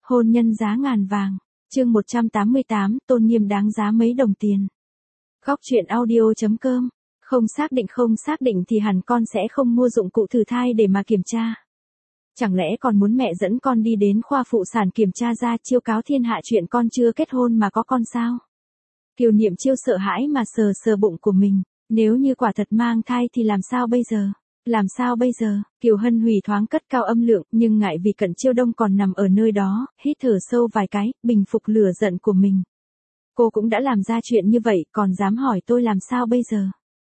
Hôn nhân giá ngàn vàng. Chương 188, tôn nghiêm đáng giá mấy đồng tiền. Góc truyện audio.com. Không xác định thì hẳn con sẽ không mua dụng cụ thử thai để mà kiểm tra. Chẳng lẽ còn muốn mẹ dẫn con đi đến khoa phụ sản kiểm tra ra chiêu cáo thiên hạ chuyện con chưa kết hôn mà có con sao? Kiều Niệm Chiêu sợ hãi mà sờ sờ bụng của mình, nếu như quả thật mang thai thì làm sao bây giờ? Làm sao bây giờ? Kiều Hân Hủy thoáng cất cao âm lượng, nhưng ngại vì Cận Chiêu Đông còn nằm ở nơi đó, hít thở sâu vài cái, bình phục lửa giận của mình. Cô cũng đã làm ra chuyện như vậy, còn dám hỏi tôi làm sao bây giờ?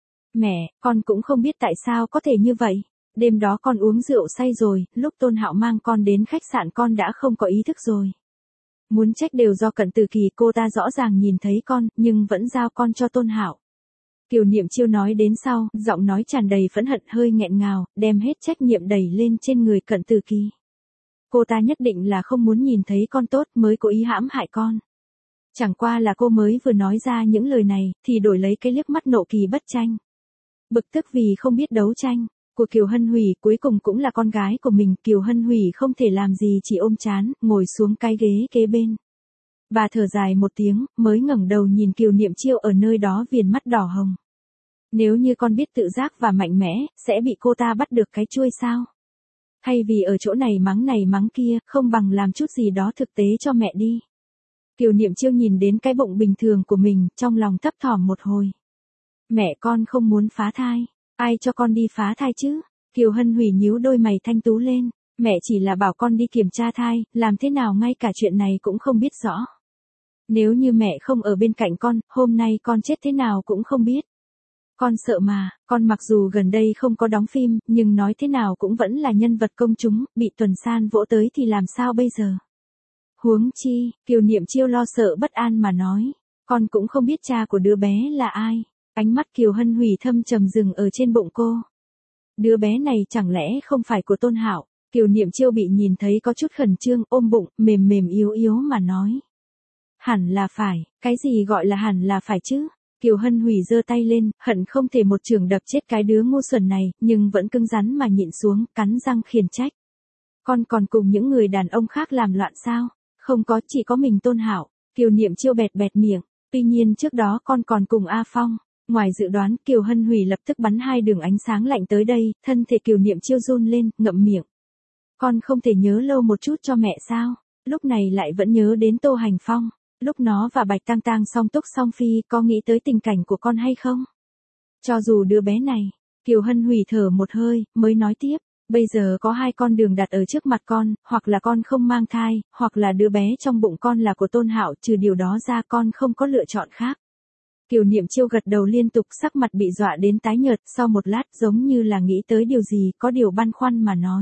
Mẹ, con cũng không biết tại sao có thể như vậy. Đêm đó con uống rượu say rồi, lúc Tôn Hạo mang con đến khách sạn con đã không có ý thức rồi. Muốn trách đều do Cận Tử Kỳ, cô ta rõ ràng nhìn thấy con, nhưng vẫn giao con cho Tôn Hạo. Kiều Niệm Chiêu nói đến sau, giọng nói tràn đầy phẫn hận hơi nghẹn ngào, đem hết trách nhiệm đẩy lên trên người Cận Tử Kỳ. Cô ta nhất định là không muốn nhìn thấy con tốt mới cố ý hãm hại con. Chẳng qua là cô mới vừa nói ra những lời này, thì đổi lấy cái liếc mắt nộ kỳ bất tranh. Bực tức vì không biết đấu tranh của Kiều Hân Hủy, cuối cùng cũng là con gái của mình. Kiều Hân Hủy không thể làm gì chỉ ôm trán, ngồi xuống cái ghế kế bên. Bà thở dài một tiếng, mới ngẩng đầu nhìn Kiều Niệm Chiêu ở nơi đó, viền mắt đỏ hồng. Nếu như con biết tự giác và mạnh mẽ, sẽ bị cô ta bắt được cái chuôi sao? Hay vì ở chỗ này mắng kia, không bằng làm chút gì đó thực tế cho mẹ đi. Kiều Niệm Chiêu nhìn đến cái bụng bình thường của mình, trong lòng thấp thỏm một hồi. Mẹ, con không muốn phá thai. Ai cho con đi phá thai chứ? Kiều Hân Hủy nhíu đôi mày thanh tú lên. Mẹ chỉ là bảo con đi kiểm tra thai, làm thế nào ngay cả chuyện này cũng không biết rõ. Nếu như mẹ không ở bên cạnh con, hôm nay con chết thế nào cũng không biết. Con sợ mà, con mặc dù gần đây không có đóng phim, nhưng nói thế nào cũng vẫn là nhân vật công chúng, bị Tuần San vỗ tới thì làm sao bây giờ? Huống chi, Kiều Niệm Chiêu lo sợ bất an mà nói, con cũng không biết cha của đứa bé là ai. Ánh mắt Kiều Hân Hủy thâm trầm dừng ở trên bụng cô. Đứa bé này chẳng lẽ không phải của Tôn Hạo? Kiều Niệm Chiêu bị nhìn thấy có chút khẩn trương, ôm bụng, mềm yếu mà nói. Hẳn là phải, cái gì gọi là hẳn là phải chứ? Kiều Hân Hủy giơ tay lên, hận không thể một chưởng đập chết cái đứa ngu xuẩn này, nhưng vẫn cứng rắn mà nhịn xuống, cắn răng khiển trách. Con còn cùng những người đàn ông khác làm loạn sao? Không có, chỉ có mình Tôn Hạo. Kiều Niệm Chiêu bẹt miệng, tuy nhiên trước đó con còn cùng A Phong. Ngoài dự đoán, Kiều Hân Hủy lập tức bắn hai đường ánh sáng lạnh tới đây, thân thể Kiều Niệm Chiêu run lên, ngậm miệng. Con không thể nhớ lâu một chút cho mẹ sao? Lúc này lại vẫn nhớ đến Tô Hành Phong. Lúc nó và Bạch Tang Tang song túc song phi, có nghĩ tới tình cảnh của con hay không? Cho dù đứa bé này, Kiều Hân Hủy thở một hơi, mới nói tiếp, bây giờ có hai con đường đặt ở trước mặt con, hoặc là con không mang thai, hoặc là đứa bé trong bụng con là của Tôn Hạo, trừ điều đó ra con không có lựa chọn khác. Kiều Niệm Chiêu gật đầu liên tục, sắc mặt bị dọa đến tái nhợt, sau một lát giống như là nghĩ tới điều gì, có điều băn khoăn mà nói.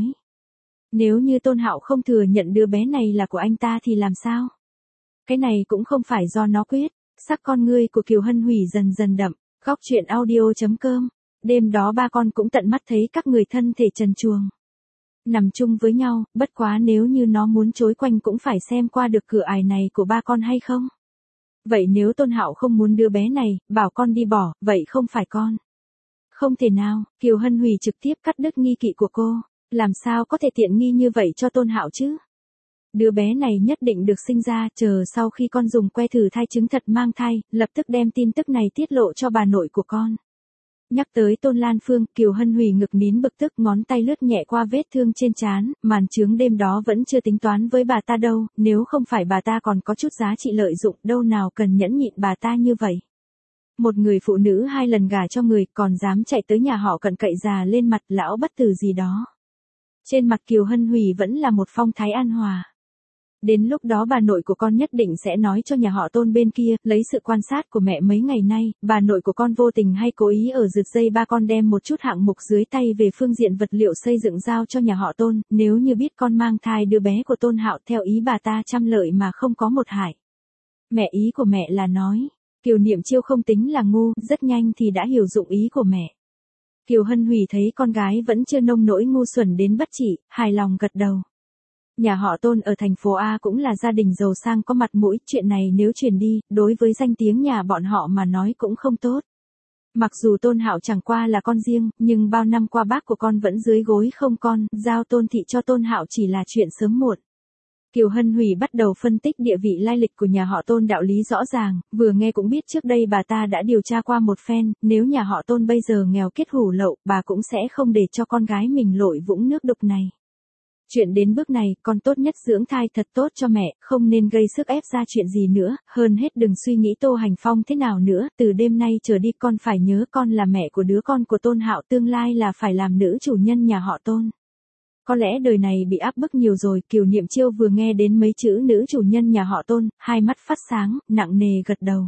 Nếu như Tôn Hạo không thừa nhận đứa bé này là của anh ta thì làm sao? Cái này cũng không phải do nó quyết. Sắc con ngươi của Kiều Hân Hủy dần đậm. Góc truyện audio.com. Đêm đó ba con cũng tận mắt thấy các người thân thể trần truồng nằm chung với nhau, bất quá nếu như nó muốn chối quanh cũng phải xem qua được cửa ải này của ba con hay không. Vậy nếu Tôn Hạo không muốn đứa bé này, bảo con đi bỏ, vậy không phải con. Không thể nào, Kiều Hân Hủy trực tiếp cắt đứt nghi kỵ của cô. Làm sao có thể tiện nghi như vậy cho Tôn Hạo chứ? Đứa bé này nhất định được sinh ra, chờ sau khi con dùng que thử thai chứng thật mang thai, lập tức đem tin tức này tiết lộ cho bà nội của con. Nhắc tới Tôn Lan Phương, Kiều Hân Hủy ngực nín bực tức, ngón tay lướt nhẹ qua vết thương trên trán, màn chướng đêm đó vẫn chưa tính toán với bà ta đâu, nếu không phải bà ta còn có chút giá trị lợi dụng, đâu nào cần nhẫn nhịn bà ta như vậy. Một người phụ nữ hai lần gả cho người, còn dám chạy tới nhà họ Cận cậy già lên mặt lão bất tử gì đó. Trên mặt Kiều Hân Hủy vẫn là một phong thái an hòa. Đến lúc đó bà nội của con nhất định sẽ nói cho nhà họ Tôn bên kia, lấy sự quan sát của mẹ mấy ngày nay, bà nội của con vô tình hay cố ý ở rượt dây ba con đem một chút hạng mục dưới tay về phương diện vật liệu xây dựng giao cho nhà họ Tôn, nếu như biết con mang thai đứa bé của Tôn Hạo theo ý bà ta trăm lợi mà không có một hại. Mẹ, ý của mẹ là nói, Kiều Niệm Chiêu không tính là ngu, rất nhanh thì đã hiểu dụng ý của mẹ. Kiều Hân Hủy thấy con gái vẫn chưa nông nỗi ngu xuẩn đến bất trị, hài lòng gật đầu. Nhà họ Tôn ở thành phố A cũng là gia đình giàu sang có mặt mũi, chuyện này nếu truyền đi, đối với danh tiếng nhà bọn họ mà nói cũng không tốt. Mặc dù Tôn Hạo chẳng qua là con riêng, nhưng bao năm qua bác của con vẫn dưới gối không con, giao Tôn thị cho Tôn Hạo chỉ là chuyện sớm muộn. Kiều Hân Hủy bắt đầu phân tích địa vị lai lịch của nhà họ Tôn đạo lý rõ ràng, vừa nghe cũng biết trước đây bà ta đã điều tra qua một phen, nếu nhà họ Tôn bây giờ nghèo kiết hủ lậu, bà cũng sẽ không để cho con gái mình lội vũng nước đục này. Chuyện đến bước này, con tốt nhất dưỡng thai thật tốt cho mẹ, không nên gây sức ép ra chuyện gì nữa, hơn hết đừng suy nghĩ Tô Hành Phong thế nào nữa, từ đêm nay trở đi con phải nhớ con là mẹ của đứa con của Tôn Hạo, tương lai là phải làm nữ chủ nhân nhà họ Tôn. Có lẽ đời này bị áp bức nhiều rồi, Kiều Niệm Chiêu vừa nghe đến mấy chữ nữ chủ nhân nhà họ Tôn, hai mắt phát sáng, nặng nề gật đầu.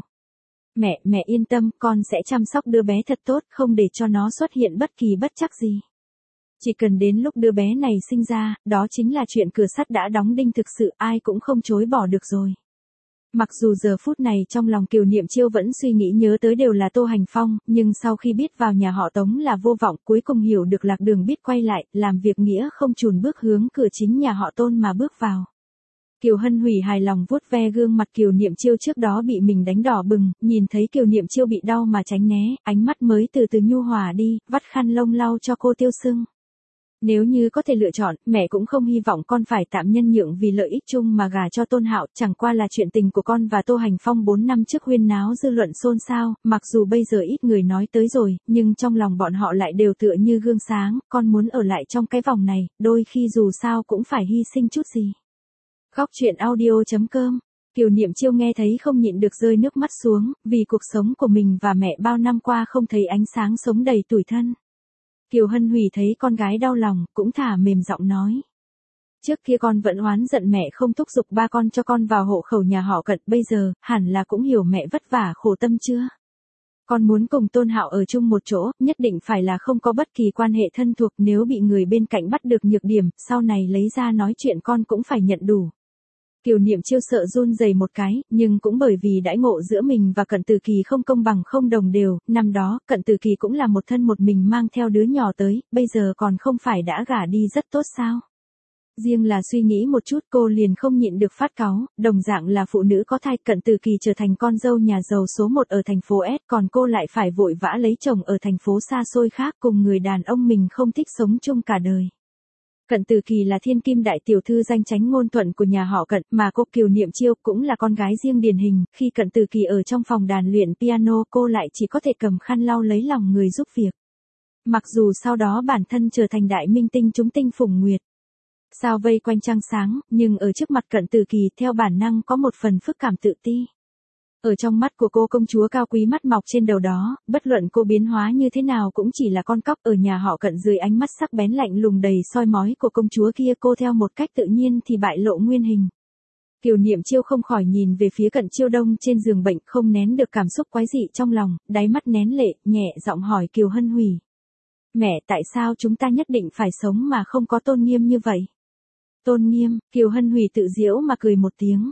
Mẹ yên tâm, con sẽ chăm sóc đứa bé thật tốt, không để cho nó xuất hiện bất kỳ bất trắc gì. Chỉ cần đến lúc đứa bé này sinh ra, đó chính là chuyện cửa sắt đã đóng đinh thực sự, ai cũng không chối bỏ được rồi. Mặc dù giờ phút này trong lòng Kiều Niệm Chiêu vẫn suy nghĩ nhớ tới đều là Tô Hành Phong, nhưng sau khi biết vào nhà họ Tống là vô vọng, cuối cùng hiểu được lạc đường biết quay lại, làm việc nghĩa không chùn bước hướng cửa chính nhà họ Tôn mà bước vào. Kiều Hân Hủy hài lòng vuốt ve gương mặt Kiều Niệm Chiêu trước đó bị mình đánh đỏ bừng, nhìn thấy Kiều Niệm Chiêu bị đau mà tránh né, ánh mắt mới từ từ nhu hòa đi, vắt khăn lông lau cho cô tiêu sưng. Nếu như có thể lựa chọn, mẹ cũng không hy vọng con phải tạm nhân nhượng vì lợi ích chung mà gả cho Tôn Hạo, chẳng qua là chuyện tình của con và Tô Hành Phong 4 năm trước huyên náo dư luận xôn xao, mặc dù bây giờ ít người nói tới rồi, nhưng trong lòng bọn họ lại đều tựa như gương sáng, con muốn ở lại trong cái vòng này, đôi khi dù sao cũng phải hy sinh chút gì. Khóc chuyện audio.com. Kiều Niệm Chiêu nghe thấy không nhịn được rơi nước mắt xuống, vì cuộc sống của mình và mẹ bao năm qua không thấy ánh sáng sống đầy tủi thân. Kiều Hân Hủy thấy con gái đau lòng, cũng thả mềm giọng nói. Trước kia con vẫn oán giận mẹ không thúc giục ba con cho con vào hộ khẩu nhà họ Cận, bây giờ, hẳn là cũng hiểu mẹ vất vả khổ tâm chưa? Con muốn cùng Tôn Hạo ở chung một chỗ, nhất định phải là không có bất kỳ quan hệ thân thuộc, nếu bị người bên cạnh bắt được nhược điểm, sau này lấy ra nói chuyện con cũng phải nhận đủ. Kiều Niệm Chiêu sợ run rẩy một cái, nhưng cũng bởi vì đãi ngộ giữa mình và Cận Tử Kỳ không công bằng không đồng đều, năm đó, Cận Tử Kỳ cũng là một thân một mình mang theo đứa nhỏ tới, bây giờ còn không phải đã gả đi rất tốt sao? Riêng là suy nghĩ một chút cô liền không nhịn được phát cáu, đồng dạng là phụ nữ có thai, Cận Tử Kỳ trở thành con dâu nhà giàu số 1 ở thành phố S, còn cô lại phải vội vã lấy chồng ở thành phố xa xôi khác cùng người đàn ông mình không thích sống chung cả đời. Cận Tử Kỳ là thiên kim đại tiểu thư danh chánh ngôn thuận của nhà họ Cận, mà cô Kiều Niệm Chiêu cũng là con gái riêng điển hình, khi Cận Tử Kỳ ở trong phòng đàn luyện piano cô lại chỉ có thể cầm khăn lau lấy lòng người giúp việc. Mặc dù sau đó bản thân trở thành đại minh tinh trúng tinh phủng nguyệt. Sao vây quanh trăng sáng, nhưng ở trước mặt Cận Tử Kỳ theo bản năng có một phần phức cảm tự ti. Ở trong mắt của cô công chúa cao quý mắt mọc trên đầu đó, bất luận cô biến hóa như thế nào cũng chỉ là con cóc, ở nhà họ Cận dưới ánh mắt sắc bén lạnh lùng đầy soi mói của công chúa kia cô theo một cách tự nhiên thì bại lộ nguyên hình. Kiều Niệm Chiêu không khỏi nhìn về phía Cận Chiêu Đông trên giường bệnh, không nén được cảm xúc quái dị trong lòng, đáy mắt nén lệ, nhẹ giọng hỏi Kiều Hân Hủy. Mẹ, tại sao chúng ta nhất định phải sống mà không có tôn nghiêm như vậy? Tôn nghiêm, Kiều Hân Hủy tự giễu mà cười một tiếng.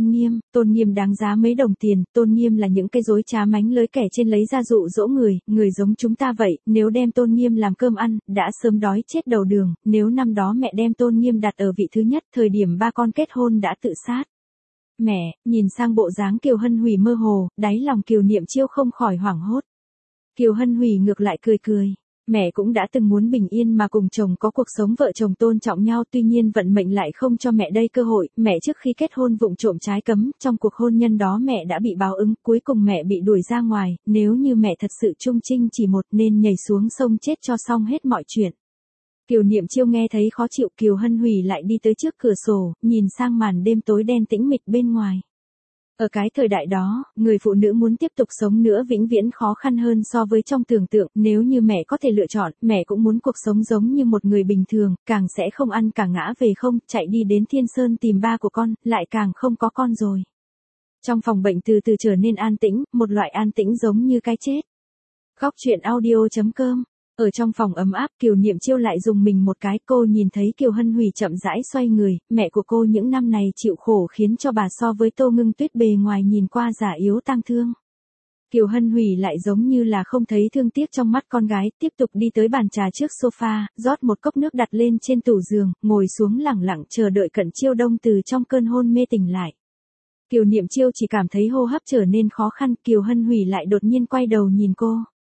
Tôn nghiêm đáng giá mấy đồng tiền, tôn nghiêm là những cái dối trá mánh lới kẻ trên lấy ra dụ dỗ người giống chúng ta vậy, nếu đem tôn nghiêm làm cơm ăn, đã sớm đói chết đầu đường, nếu năm đó mẹ đem tôn nghiêm đặt ở vị thứ nhất, thời điểm ba con kết hôn đã tự sát. Mẹ, nhìn sang bộ dáng Kiều Hân Hủy mơ hồ, đáy lòng Kiều Niệm Chiêu không khỏi hoảng hốt. Kiều Hân Hủy ngược lại cười. Mẹ cũng đã từng muốn bình yên mà cùng chồng có cuộc sống vợ chồng tôn trọng nhau, tuy nhiên vận mệnh lại không cho mẹ đây cơ hội, mẹ trước khi kết hôn vụng trộm trái cấm, trong cuộc hôn nhân đó mẹ đã bị báo ứng, cuối cùng mẹ bị đuổi ra ngoài, nếu như mẹ thật sự trung trinh chỉ một nên nhảy xuống sông chết cho xong hết mọi chuyện. Kiều Niệm Chiêu nghe thấy khó chịu, Kiều Hân Hủy lại đi tới trước cửa sổ, nhìn sang màn đêm tối đen tĩnh mịch bên ngoài. Ở cái thời đại đó, người phụ nữ muốn tiếp tục sống nữa vĩnh viễn khó khăn hơn so với trong tưởng tượng, nếu như mẹ có thể lựa chọn, mẹ cũng muốn cuộc sống giống như một người bình thường, càng sẽ không ăn cả ngã về không, chạy đi đến Thiên Sơn tìm ba của con, lại càng không có con rồi. Trong phòng bệnh từ từ trở nên an tĩnh, một loại an tĩnh giống như cái chết. Khóc chuyện audio.com. Ở trong phòng ấm áp, Kiều Niệm Chiêu lại dùng mình một cái, cô nhìn thấy Kiều Hân Hủy chậm rãi xoay người, mẹ của cô những năm này chịu khổ khiến cho bà so với Tô Ngưng Tuyết bề ngoài nhìn qua già yếu tang thương. Kiều Hân Hủy lại giống như là không thấy thương tiếc trong mắt con gái, tiếp tục đi tới bàn trà trước sofa, rót một cốc nước đặt lên trên tủ giường, ngồi xuống lẳng lặng chờ đợi Cận Chiêu Đông từ trong cơn hôn mê tỉnh lại. Kiều Niệm Chiêu chỉ cảm thấy hô hấp trở nên khó khăn, Kiều Hân Hủy lại đột nhiên quay đầu nhìn cô.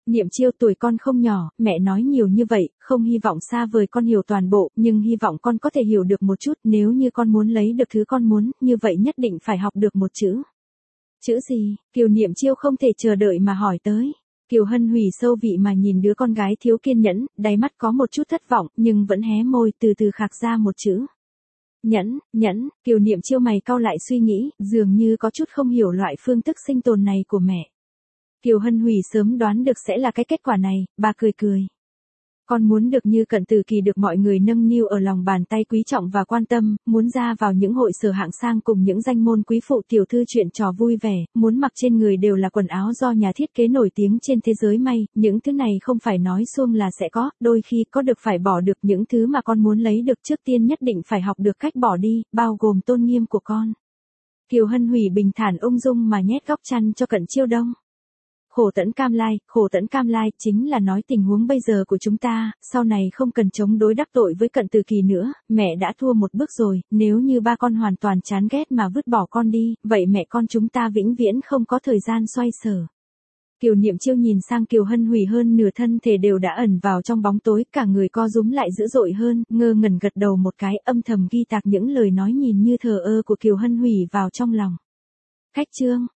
Niệm Chiêu, tuổi con không nhỏ, mẹ nói nhiều như vậy, không hy vọng xa vời con hiểu toàn bộ, nhưng hy vọng con có thể hiểu được một chút, nếu như con muốn lấy được thứ con muốn, như vậy nhất định phải học được một chữ. Chữ gì? Kiều Niệm Chiêu không thể chờ đợi mà hỏi tới. Kiều Hân Hủy sâu vị mà nhìn đứa con gái thiếu kiên nhẫn, đáy mắt có một chút thất vọng, nhưng vẫn hé môi từ từ khạc ra một chữ. Nhẫn, nhẫn, Kiều Niệm Chiêu mày cau lại suy nghĩ, dường như có chút không hiểu loại phương thức sinh tồn này của mẹ. Kiều Hân Hủy sớm đoán được sẽ là cái kết quả này, bà cười cười. Con muốn được như Cận Tử Kỳ được mọi người nâng niu ở lòng bàn tay quý trọng và quan tâm, muốn ra vào những hội sở hạng sang cùng những danh môn quý phụ tiểu thư chuyện trò vui vẻ, muốn mặc trên người đều là quần áo do nhà thiết kế nổi tiếng trên thế giới may, những thứ này không phải nói suông là sẽ có, đôi khi có được phải bỏ được những thứ mà con muốn lấy được trước tiên nhất định phải học được cách bỏ đi, bao gồm tôn nghiêm của con. Kiều Hân Hủy bình thản ung dung mà nhét góc chăn cho Cận Chiêu Đông. Khổ tẫn cam lai chính là nói tình huống bây giờ của chúng ta, sau này không cần chống đối đắc tội với Cận Tử Kỳ nữa, mẹ đã thua một bước rồi, nếu như ba con hoàn toàn chán ghét mà vứt bỏ con đi, vậy mẹ con chúng ta vĩnh viễn không có thời gian xoay sở. Kiều Niệm Chiêu nhìn sang Kiều Hân Hủy, hơn nửa thân thể đều đã ẩn vào trong bóng tối, cả người co rúm lại dữ dội hơn, ngơ ngẩn gật đầu một cái, âm thầm ghi tạc những lời nói nhìn như thờ ơ của Kiều Hân Hủy vào trong lòng. Khách chương